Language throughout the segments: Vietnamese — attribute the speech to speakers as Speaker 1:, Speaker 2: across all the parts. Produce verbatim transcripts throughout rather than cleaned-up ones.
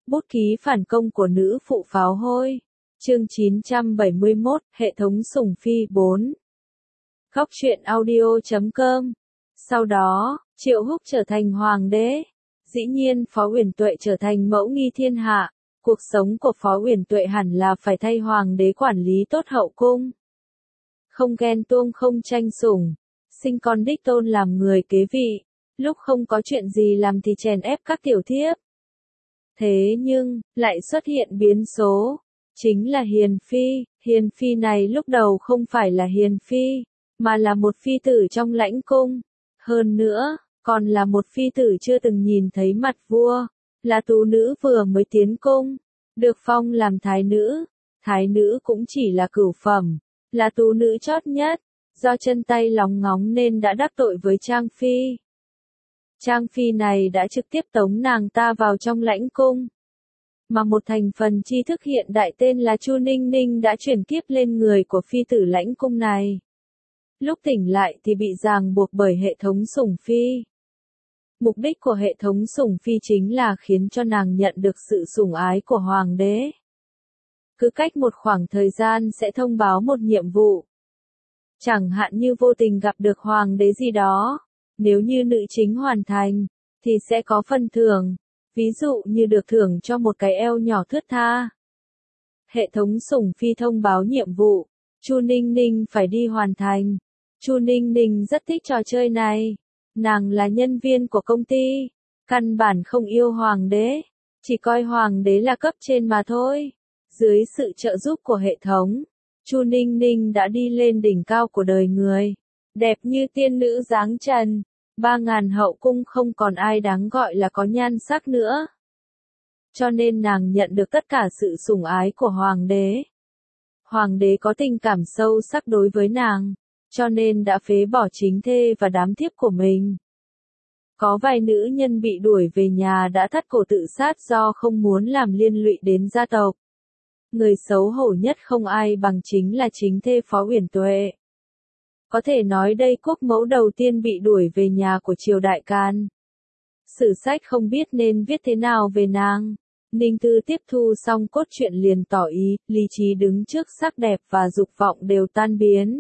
Speaker 1: Bút ký phản công của nữ phụ pháo hôi. Chương chín trăm bảy mươi mốt, hệ thống sủng phi bốn. Góc truyện audio chấm com. Sau đó, Triệu Húc trở thành hoàng đế. Dĩ nhiên Phó Uyển Tuệ trở thành mẫu nghi thiên hạ. Cuộc sống của Phó Uyển Tuệ hẳn là phải thay hoàng đế quản lý tốt hậu cung. Không ghen tuông, không tranh sủng. Sinh con đích tôn làm người kế vị. Lúc không có chuyện gì làm thì chèn ép các tiểu thiếp. Thế nhưng, lại xuất hiện biến số. Chính là Hiền Phi. Hiền Phi này lúc đầu không phải là Hiền Phi, mà là một phi tử trong lãnh cung. Hơn nữa, còn là một phi tử chưa từng nhìn thấy mặt vua. Là tú nữ vừa mới tiến cung. Được phong làm thái nữ. Thái nữ cũng chỉ là cửu phẩm. Là tú nữ chót nhất. Do chân tay lóng ngóng nên đã đắc tội với Trang Phi. Trang Phi này đã trực tiếp tống nàng ta vào trong lãnh cung. Mà một thành phần tri thức hiện đại tên là Chu Ninh Ninh đã chuyển kiếp lên người của phi tử lãnh cung này. Lúc tỉnh lại thì bị ràng buộc bởi hệ thống sủng phi. Mục đích của hệ thống sủng phi chính là khiến cho nàng nhận được sự sủng ái của hoàng đế. Cứ cách một khoảng thời gian sẽ thông báo một nhiệm vụ. Chẳng hạn như vô tình gặp được hoàng đế gì đó. Nếu như nữ chính hoàn thành, thì sẽ có phần thưởng. Ví dụ như được thưởng cho một cái eo nhỏ thướt tha. Hệ thống sủng phi thông báo nhiệm vụ. Chu Ninh Ninh phải đi hoàn thành. Chu Ninh Ninh rất thích trò chơi này. Nàng là nhân viên của công ty. Căn bản không yêu hoàng đế. Chỉ coi hoàng đế là cấp trên mà thôi. Dưới sự trợ giúp của hệ thống, Chu Ninh Ninh đã đi lên đỉnh cao của đời người. Đẹp như tiên nữ dáng trần. Ba ngàn hậu cung không còn ai đáng gọi là có nhan sắc nữa. Cho nên nàng nhận được tất cả sự sủng ái của hoàng đế. Hoàng đế có tình cảm sâu sắc đối với nàng, cho nên đã phế bỏ chính thê và đám thiếp của mình. Có vài nữ nhân bị đuổi về nhà đã thắt cổ tự sát do không muốn làm liên lụy đến gia tộc. Người xấu hổ nhất không ai bằng chính là chính thê Phó Uyển Tuệ. Có thể nói đây quốc mẫu đầu tiên bị đuổi về nhà của triều đại Can. Sử sách không biết nên viết thế nào về nàng. Ninh Thư tiếp thu xong cốt truyện liền tỏ ý, lý trí đứng trước sắc đẹp và dục vọng đều tan biến.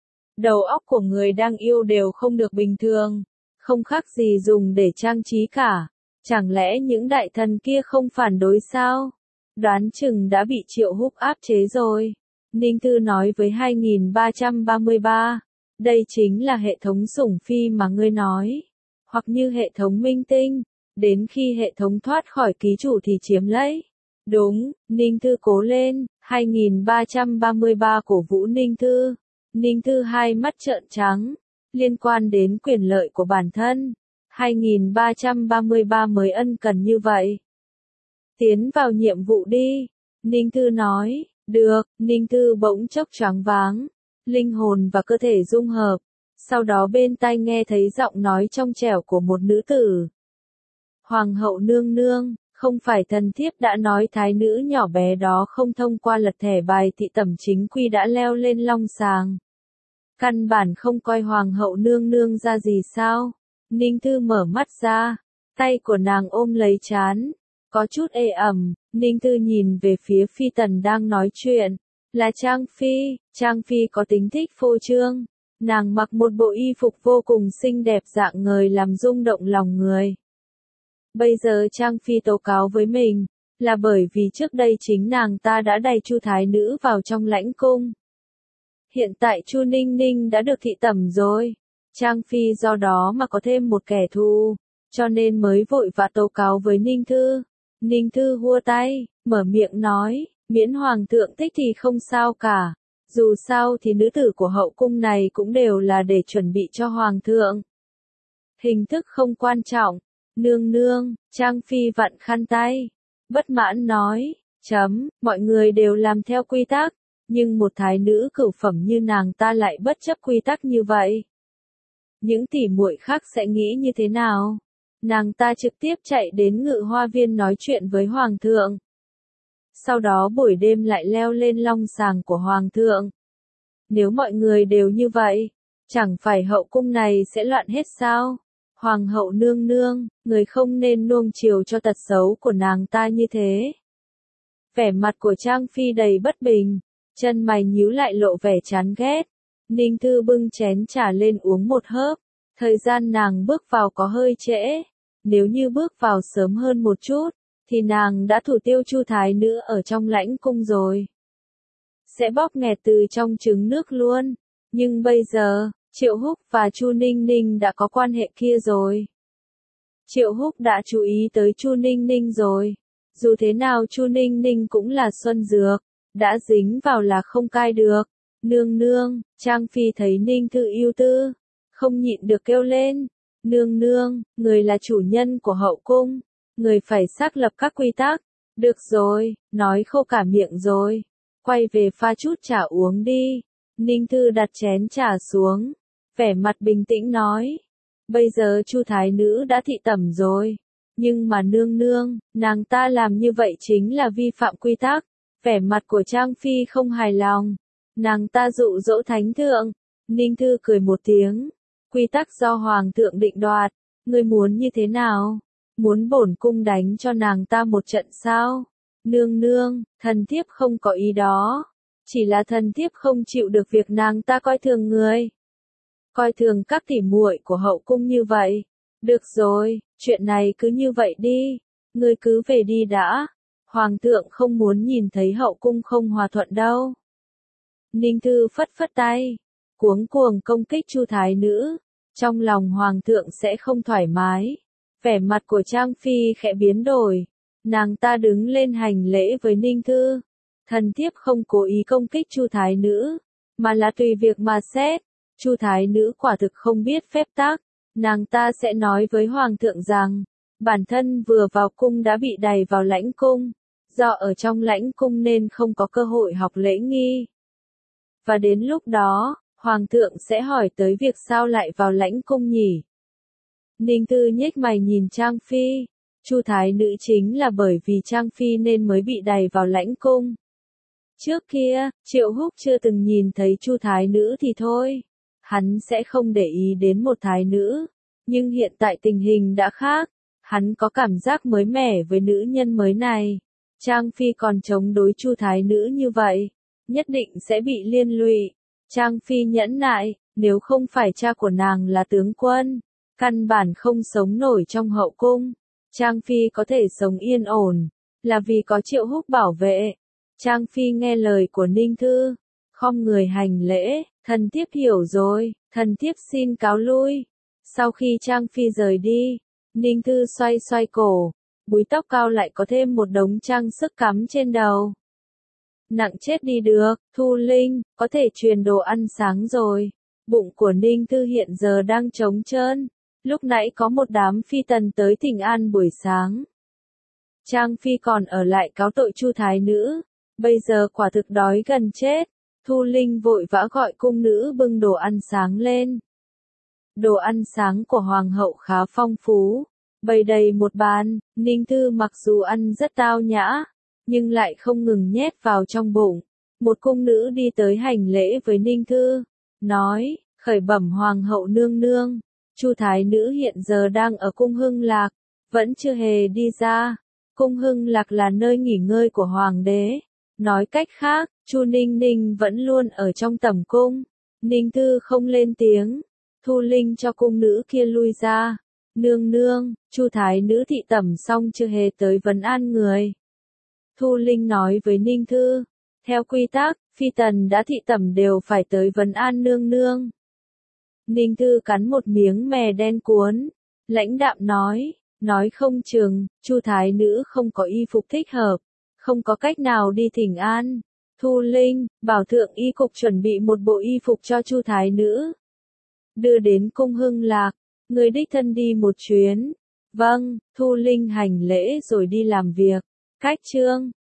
Speaker 1: Đầu óc của người đang yêu đều không được bình thường, không khác gì dùng để trang trí cả. Chẳng lẽ những đại thần kia không phản đối sao? Đoán chừng đã bị Triệu Húc áp chế rồi. Ninh Thư nói với hai nghìn ba trăm ba mươi ba. Đây chính là hệ thống sủng phi mà ngươi nói. Hoặc như hệ thống minh tinh. Đến khi hệ thống thoát khỏi ký chủ thì chiếm lấy. Đúng, Ninh Thư cố lên. hai nghìn ba trăm ba mươi ba cổ vũ Ninh Thư. Ninh Thư hai mắt trợn trắng. Liên quan đến quyền lợi của bản thân. hai nghìn ba trăm ba mươi ba mới ân cần như vậy. Tiến vào nhiệm vụ đi. Ninh Thư nói. Được, Ninh Thư bỗng chốc choáng váng. Linh hồn và cơ thể dung hợp. Sau đó bên tai nghe thấy giọng nói trong trẻo của một nữ tử. Hoàng hậu nương nương, không phải thần thiếp đã nói thái nữ nhỏ bé đó không thông qua lật thẻ bài thị tẩm chính quy đã leo lên long sàng. Căn bản không coi hoàng hậu nương nương ra gì sao? Ninh Thư mở mắt ra, tay của nàng ôm lấy trán, có chút ê ẩm. Ninh Thư nhìn về phía Phi Tần đang nói chuyện. Là Trang Phi. Trang Phi có tính thích phô trương. Nàng mặc một bộ y phục vô cùng xinh đẹp dạng ngời làm rung động lòng người. Bây giờ Trang Phi tố cáo với mình, là bởi vì trước đây chính nàng ta đã đày Chu thái nữ vào trong lãnh cung. Hiện tại Chu Ninh Ninh đã được thị tẩm rồi. Trang Phi do đó mà có thêm một kẻ thù, cho nên mới vội vã tố cáo với Ninh Thư. Ninh Thư hua tay, mở miệng nói. Miễn hoàng thượng thích thì không sao cả. Dù sao thì nữ tử của hậu cung này cũng đều là để chuẩn bị cho hoàng thượng. Hình thức không quan trọng. Nương nương, Trang Phi vặn khăn tay. Bất mãn nói, chấm, mọi người đều làm theo quy tắc. Nhưng một thái nữ cửu phẩm như nàng ta lại bất chấp quy tắc như vậy. Những tỷ muội khác sẽ nghĩ như thế nào? Nàng ta trực tiếp chạy đến Ngự Hoa Viên nói chuyện với hoàng thượng. Sau đó buổi đêm lại leo lên long sàng của hoàng thượng. Nếu mọi người đều như vậy, chẳng phải hậu cung này sẽ loạn hết sao? Hoàng hậu nương nương, người không nên nuông chiều cho tật xấu của nàng ta như thế. Vẻ mặt của Trang Phi đầy bất bình, chân mày nhíu lại lộ vẻ chán ghét. Ninh Thư bưng chén trà lên uống một hớp, thời gian nàng bước vào có hơi trễ, nếu như bước vào sớm hơn một chút, thì nàng đã thủ tiêu Chu thái nữ ở trong lãnh cung rồi. Sẽ bóp nghẹt từ trong trứng nước luôn, nhưng bây giờ, Triệu Húc và Chu Ninh Ninh đã có quan hệ kia rồi. Triệu Húc đã chú ý tới Chu Ninh Ninh rồi, dù thế nào Chu Ninh Ninh cũng là xuân dược, đã dính vào là không cai được. Nương nương, Trang Phi thấy Ninh Thư ưu tư, không nhịn được kêu lên. Nương nương, người là chủ nhân của hậu cung, người phải xác lập các quy tắc. Được rồi, nói khô cả miệng rồi, quay về pha chút trà uống đi. Ninh Thư đặt chén trà xuống, vẻ mặt bình tĩnh nói. Bây giờ Chu thái nữ đã thị tẩm rồi, nhưng mà nương nương, nàng ta làm như vậy chính là vi phạm quy tắc. Vẻ mặt của Trang Phi không hài lòng. Nàng ta dụ dỗ thánh thượng. Ninh Thư cười một tiếng. Quy tắc do hoàng thượng định đoạt, ngươi muốn như thế nào? Muốn bổn cung đánh cho nàng ta một trận sao? Nương nương, thần thiếp không có ý đó. Chỉ là thần thiếp không chịu được việc nàng ta coi thường người. Coi thường các tỉ muội của hậu cung như vậy. Được rồi, chuyện này cứ như vậy đi. Ngươi cứ về đi đã. Hoàng thượng không muốn nhìn thấy hậu cung không hòa thuận đâu. Ninh Thư phất phất tay, cuống cuồng công kích Chu thái nữ. Trong lòng hoàng thượng sẽ không thoải mái. Vẻ mặt của Trang Phi khẽ biến đổi. Nàng ta đứng lên hành lễ với Ninh Thư. Thần thiếp không cố ý công kích Chu thái nữ, mà là tùy việc mà xét. Chu thái nữ quả thực không biết phép tắc. Nàng ta sẽ nói với hoàng thượng rằng, bản thân vừa vào cung đã bị đày vào lãnh cung. Do ở trong lãnh cung nên không có cơ hội học lễ nghi. Và đến lúc đó, hoàng thượng sẽ hỏi tới việc sao lại vào lãnh cung nhỉ? Ninh Thư nhếch mày nhìn Trang Phi. Chu thái nữ chính là bởi vì Trang Phi nên mới bị đày vào lãnh cung. Trước kia, Triệu Húc chưa từng nhìn thấy Chu thái nữ thì thôi. Hắn sẽ không để ý đến một thái nữ. Nhưng hiện tại tình hình đã khác. Hắn có cảm giác mới mẻ với nữ nhân mới này. Trang Phi còn chống đối Chu thái nữ như vậy, nhất định sẽ bị liên lụy. Trang Phi nhẫn nại, nếu không phải cha của nàng là tướng quân, căn bản không sống nổi trong hậu cung. Trang Phi có thể sống yên ổn, là vì có Triệu Húc bảo vệ. Trang Phi nghe lời của Ninh Thư, khom người hành lễ, thần thiếp hiểu rồi, thần thiếp xin cáo lui. Sau khi Trang Phi rời đi, Ninh Thư xoay xoay cổ. Búi tóc cao lại có thêm một đống trang sức cắm trên đầu. Nặng chết đi được, Thu Linh, có thể truyền đồ ăn sáng rồi. Bụng của Ninh Thư hiện giờ đang trống trơn. Lúc nãy có một đám phi tần tới thỉnh an buổi sáng. Trang Phi còn ở lại cáo tội Chu thái nữ. Bây giờ quả thực đói gần chết. Thu Linh vội vã gọi cung nữ bưng đồ ăn sáng lên. Đồ ăn sáng của hoàng hậu khá phong phú. Bày đầy một bàn, Ninh Thư mặc dù ăn rất tao nhã, nhưng lại không ngừng nhét vào trong bụng. Một cung nữ đi tới hành lễ với Ninh Thư, nói, khởi bẩm hoàng hậu nương nương, Chu thái nữ hiện giờ đang ở cung Hưng Lạc, vẫn chưa hề đi ra. Cung Hưng Lạc là nơi nghỉ ngơi của hoàng đế. Nói cách khác, Chu Ninh Ninh vẫn luôn ở trong tẩm cung. Ninh Thư không lên tiếng, Thu Linh cho cung nữ kia lui ra. Nương nương, Chu thái nữ thị tẩm xong chưa hề tới vấn an người. Thu Linh nói với Ninh Thư, theo quy tắc, phi tần đã thị tẩm đều phải tới vấn an nương nương. Ninh Thư cắn một miếng mè đen cuốn, lãnh đạm nói, nói không chừng, Chu thái nữ không có y phục thích hợp, không có cách nào đi thỉnh an. Thu Linh, bảo thượng y cục chuẩn bị một bộ y phục cho Chu thái nữ. Đưa đến cung Hưng Lạc. Người đích thân đi một chuyến. Vâng, Thu Linh hành lễ rồi đi làm việc. Cách chương